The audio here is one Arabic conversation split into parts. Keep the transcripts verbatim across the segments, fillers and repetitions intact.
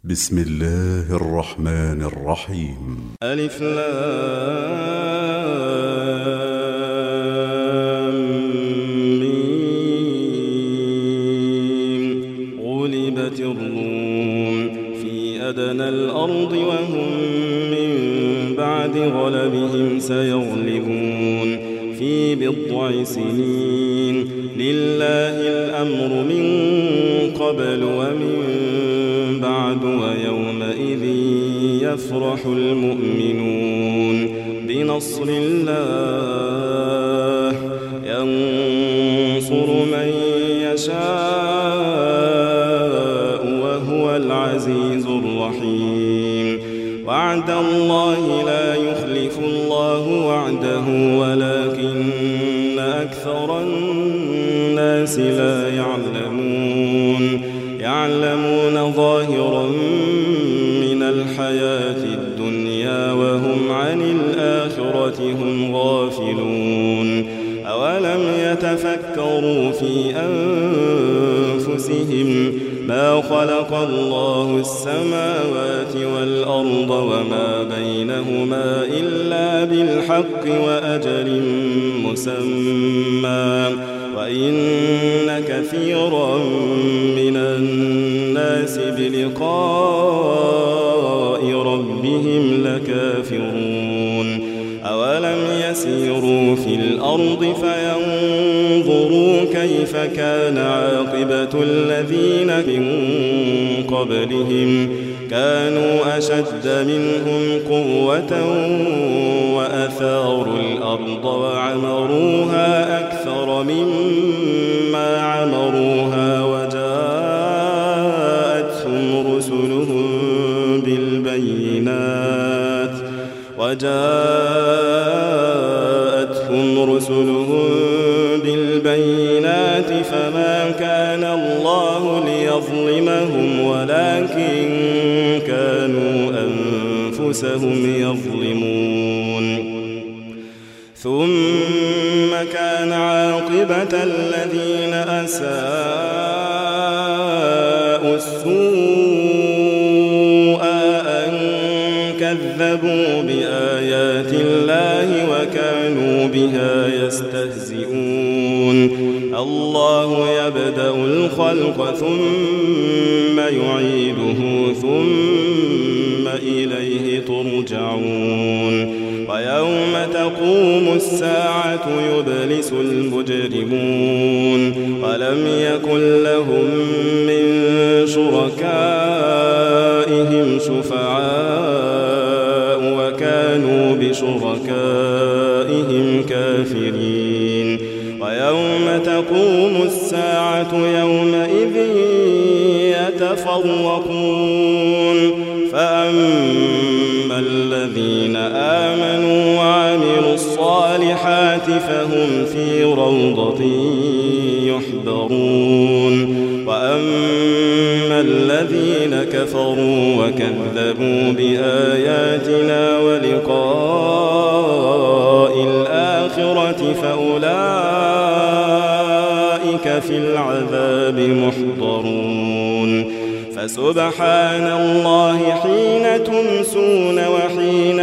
بسم الله الرحمن الرحيم. ألف لام ميم. غلبت الروم في أدنى الأرض وهم من بعد غلبهم سيغلبون في بضع سنين. لله الأمر من قبل ومن بعد ويومئذ يفرح المؤمنون بنصر الله ينصر من يشاء وهو العزيز الرحيم. وعد الله لا يخلف الله وعده ولكن أكثر الناس لا يعلمون يعلمون ظاهرا من الحياة الدنيا وهم عن الآخرة هم غافلون. أولم يتفكروا في أنفسهم ما خلق الله السماوات والأرض وما بينهما إلا بالحق وأجل مسمى وإن كثيرا من الناس بلقاء ربهم لكافرون. أولم يسيروا في الأرض فينظروا كيف كان عاقبة الذين من قبلهم كانوا أشد منهم قوة وأثاروا الأرض وعمروها أكثر مما عمروها وجاءتهم رسلهم بالبينات وجاءتهم رسلهم بالبينات فما كان الله ليظلمهم ولكن كانوا أنفسهم يظلمون. ثم كان عاقبة الذين أساءوا السوء أن كذبوا بآيات الله وكانوا بها يستهزئون. الله يبدأ الخلق ثم يعيده ثم إليه ترجعون. ويوم تقوم الساعة يبلس المجرمون ولم يكن لهم من شركائهم شفعاء وكانوا بشركائهم كافرين. ويوم تقوم الساعة يومئذ يتفرقون فأما الذين آمنوا وعملوا الصالحات فهم في روضة يحبرون. وأما الذين كفروا وكذبوا بآياتنا ولقاء الآخرة فأولئك في العذاب محضرون. فسبحان الله حين تمسون وحين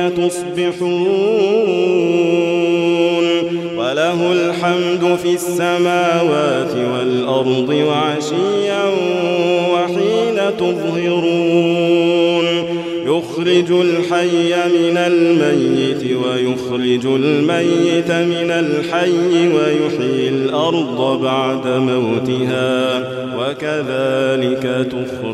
تصبحون وله الحمد في السماوات والأرض وعشيا وحين تظهرون. يخرج الحي من الميت ويخرج الميت من الحي ويحيي الأرض بعد موتها وكذلك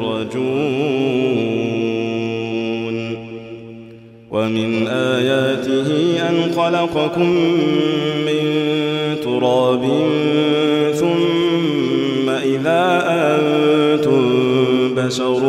تخرجون. ومن آياته أن خلقكم من تراب ثم إذا أنتم بشر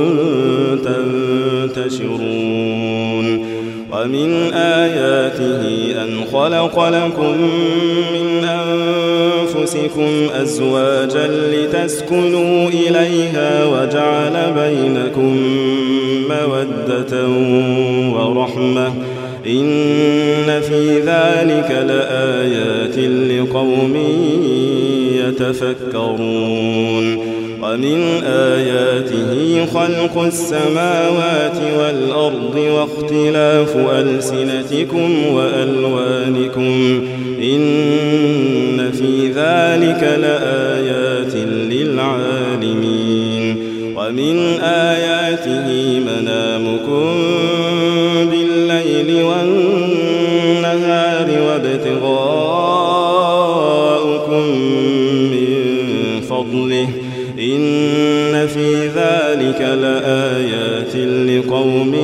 تنتشرون. ومن آياته أن خلق لكم من أنفسكم أزواجا لتسكنوا إليها وجعل بينكم مودة ورحمة إن في ذلك لآيات لقوم يتفكرون. ومن آياته خلق السماوات والأرض واختلاف ألسنتكم وألوانكم إن في ذلك لآيات للعالمين ومن آياته منامكم بالليل والنهار وابتغاؤكم من فضله إن في ذلك لآيات لقوم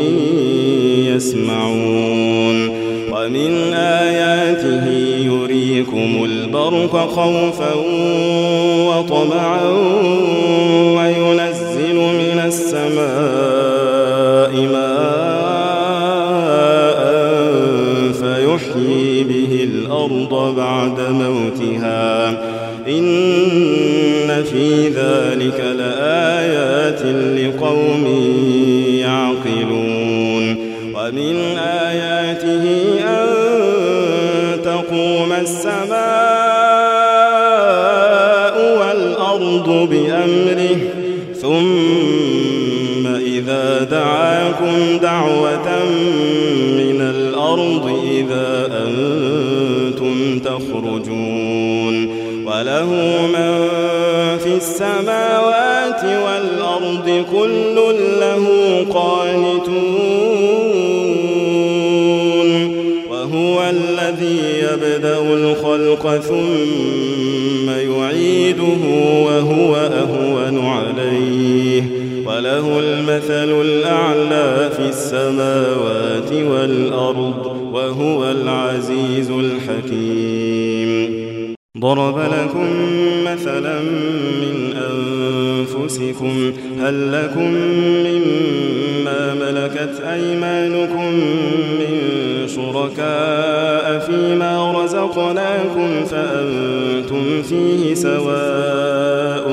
يسمعون ومن آياته يريكم البرق خوفا وطمعا وينزل من السماء ماء فيحيي به الأرض بعد موتها إن في ذلك لآيات لقوم يعقلون ومن آياته أن تقوم السماء والأرض بأمره ثم إذا دعاكم دعوة من الأرض إذا أنتم تخرجون وله من في السماوات والأرض كل له قانتون وهو الذي يبدأ الخلق ثم يعيده وهو أهون عليه وله المثل الأعلى في السماوات والأرض وهو العزيز الحكيم ضرب لكم مثلا من أنفسكم هل لكم مما ملكت أيمانكم من شركاء فيما رزقناكم فأنتم فيه سواء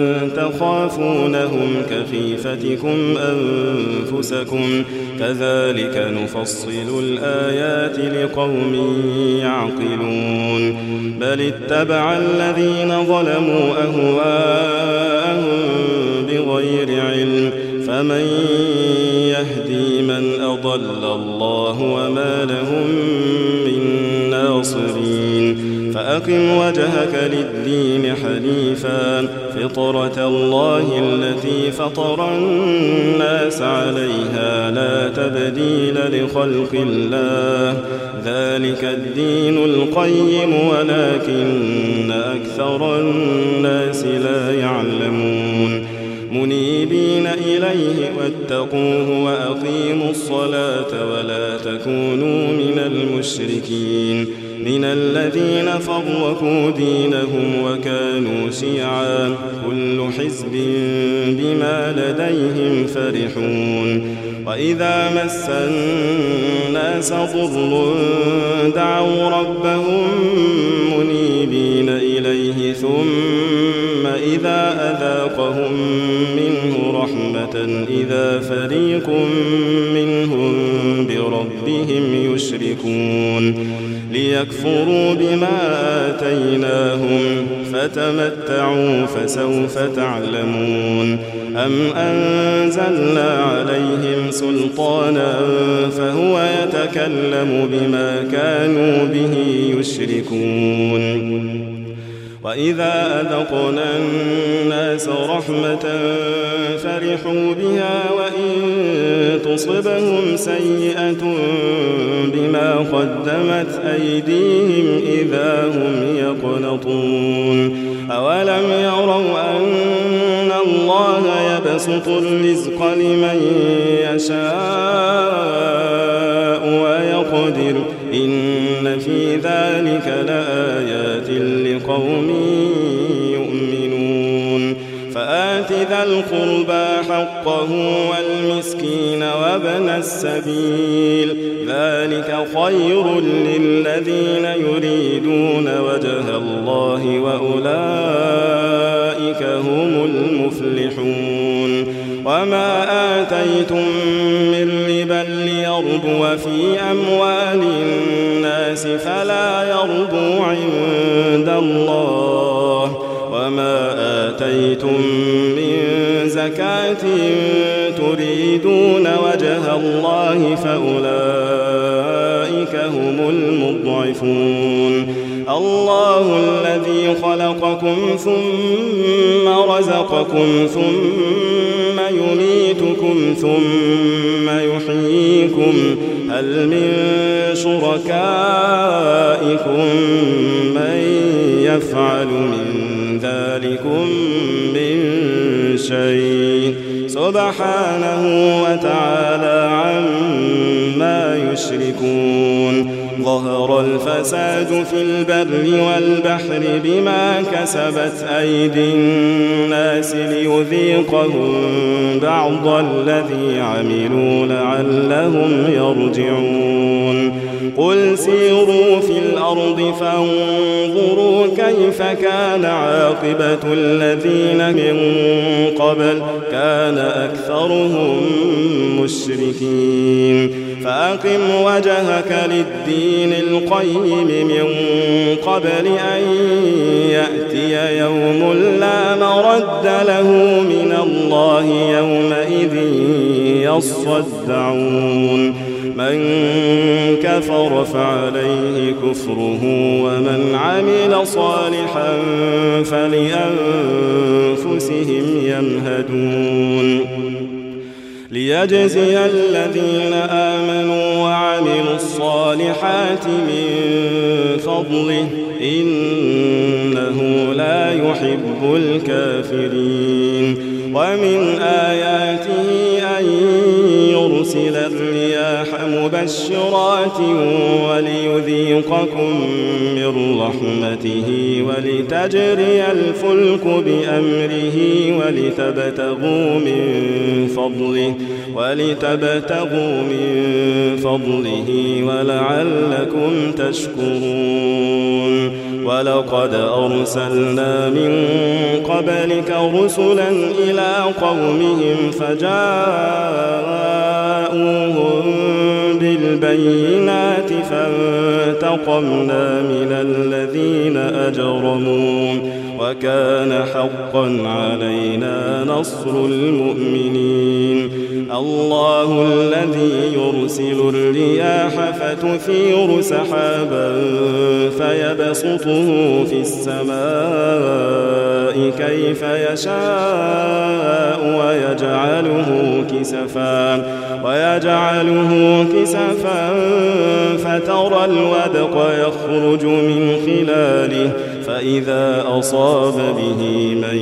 تخافونهم كخيفتكم أنفسكم كذلك نفصل الآيات لقوم يعقلون بل اتبع الذين ظلموا أهواءهم بغير علم فمن يهدي من أضل الله وما لهم من ناصرين فأقم وجهك للدين حنيفا فطرة الله التي فطر الناس عليها لا تبديل لخلق الله ذلك الدين القيم ولكن أكثر الناس لا يعلمون منيبين إليه واتقوه وأقيموا الصلاة ولا تكونوا من المشركين من الذين فرقوا دينهم وكانوا شيعا كل حزب بما لديهم فرحون وإذا مس الناس ضر دعوا ربهم منيبين إليه ثم إذا أذاقهم منه رحمة إذا فريق منهم بربهم يشركون ليكفروا بما آتيناهم فتمتعوا فسوف تعلمون أم أنزلنا عليهم سلطانا فهو يتكلم بما كانوا به يشركون وإذا أذقنا الناس رحمة فرحوا بها وإن تصبهم سيئة بما قدمت أيديهم إذا هم يقنطون أولم يروا أن الله يبسط الرزق لمن يشاء ويقدر إن في ذلك لآيات لقوم يؤمنون فآت ذا القربى حقه والمسكين وابن السبيل ذلك خير للذين يريدون وجه الله وأولئك هم المفلحون وما آتيتم من ربا ليربو في أموال الناس فلا يربو عند الله وما آتيتم من زكاة تريدون وجه الله فأولئك هم المضعفون الله الذي خلقكم ثم رزقكم ثم يميتكم ثم يحييكم هل من شركائكم من يفعل من ذلكم من شيء سبحانه وتعالى عما يشركون ظهر الفساد في البر والبحر بما كسبت أيدي الناس ليذيقهم بعض الذي عملوا لعلهم يرجعون قل سيروا في الأرض فانظروا كيف كان عاقبة الذين من قبل كان أكثرهم مشركين فأقم وجهك للدين القيم من قبل أن يأتي يوم لا مرد له من الله يومئذ يصدعون من كفر فعليه كفره ومن عمل صالحا فلأنفسهم يمهدون ليجزي الذين آمنوا وعملوا الصالحات من فضله إنه لا يحب الكافرين ومن آياته أن يرسل الرياح مبشرات وليذيقكم من رحمته ولتجري الفلك بأمره ولتبتغوا من فضله ولتبتغوا من فضله ولعلكم تشكرون ولقد أرسلنا من قبلك رسلا إلى قومهم فجاءوهم بالبينات فانتقمنا من الذين أجرموا وكان حقا علينا نصر المؤمنين الله الذي يرسل الرياح فتثير سحابا فيبسطه في السماء كيف يشاء ويجعله كسفا ويجعله كسفا فترى الودق يخرج من خلاله فإذا أصاب به من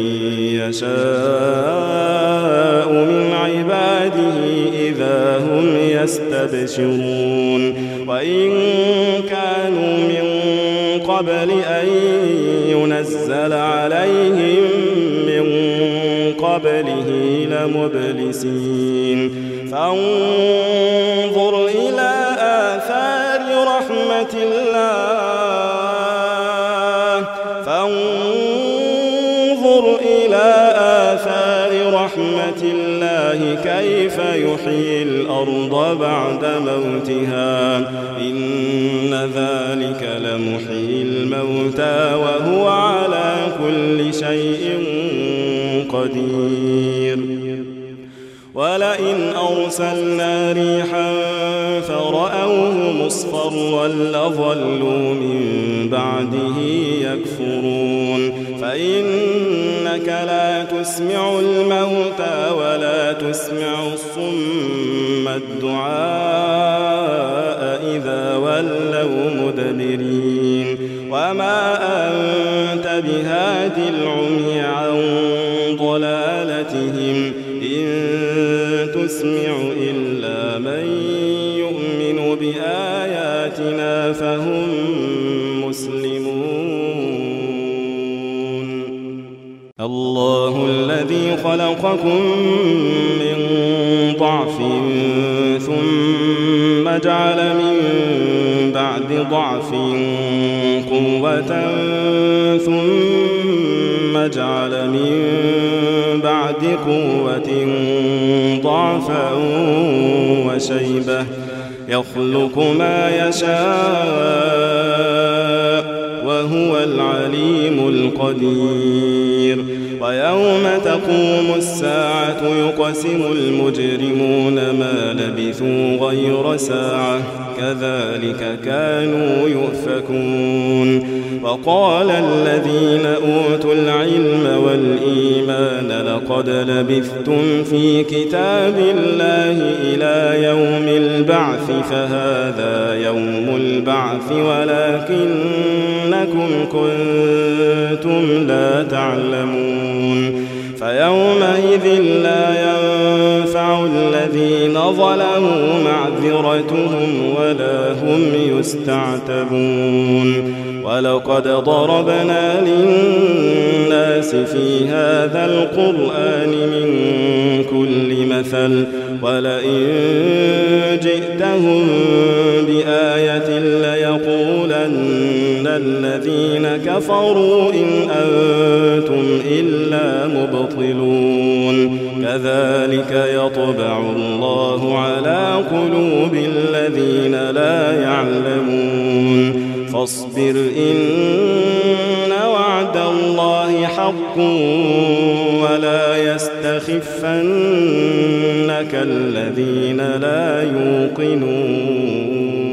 يشاء من عباده إذا هم يستبشرون وإن كانوا من قبل أن ينزل عليهم من قبله لمبلسين فانظر إلى آثار رحمة الله فانظر إلى آثار رحمة الله كيف يحيي الأرض بعد موتها إن ذلك لمحيي الموتى وهو على كل شيء قدير ولئن أرسلنا ريحا فرأوه مصفرا لظلوا من بعده يكفرون فإنك لا تسمع الموتى ولا تسمع الصم الدعاء إذا ولوا مدبرين وما أنت بهاد العمي عن ضلالتهم إن تسمع إلا من يؤمن بآياتنا فهم مسلمون الله الذي خلقكم من ضعف ثم جعل من بعد ضعف قوة ثم جعل من بعد قوة ضعفا وشيبة يخلق ما يشاء وهو وهو العليم القدير. ويوم تقوم الساعة يقسم المجرمون ما لبثوا غير ساعة كذلك كانوا يؤفكون. وقال الذين أوتوا العلم والإيمان لقد لبثتم في كتاب الله إلى يوم البعث فهذا يوم البعث ولكنكم كنتم لا تعلمون. فيومئذ لا ينفع الذين ظلموا معذرتهم ولا هم يستعتبون. ولقد ضربنا للناس في هذا القرآن من كل مثل ولئن جئتهم بآية ليقولن الذين كفروا إن أنتم إلا مبطلون. كذلك يطبع الله على قلوب الذين لا يعلمون. فاصبر إن وعد الله حق ولا يستخفنك الذين لا يوقنون.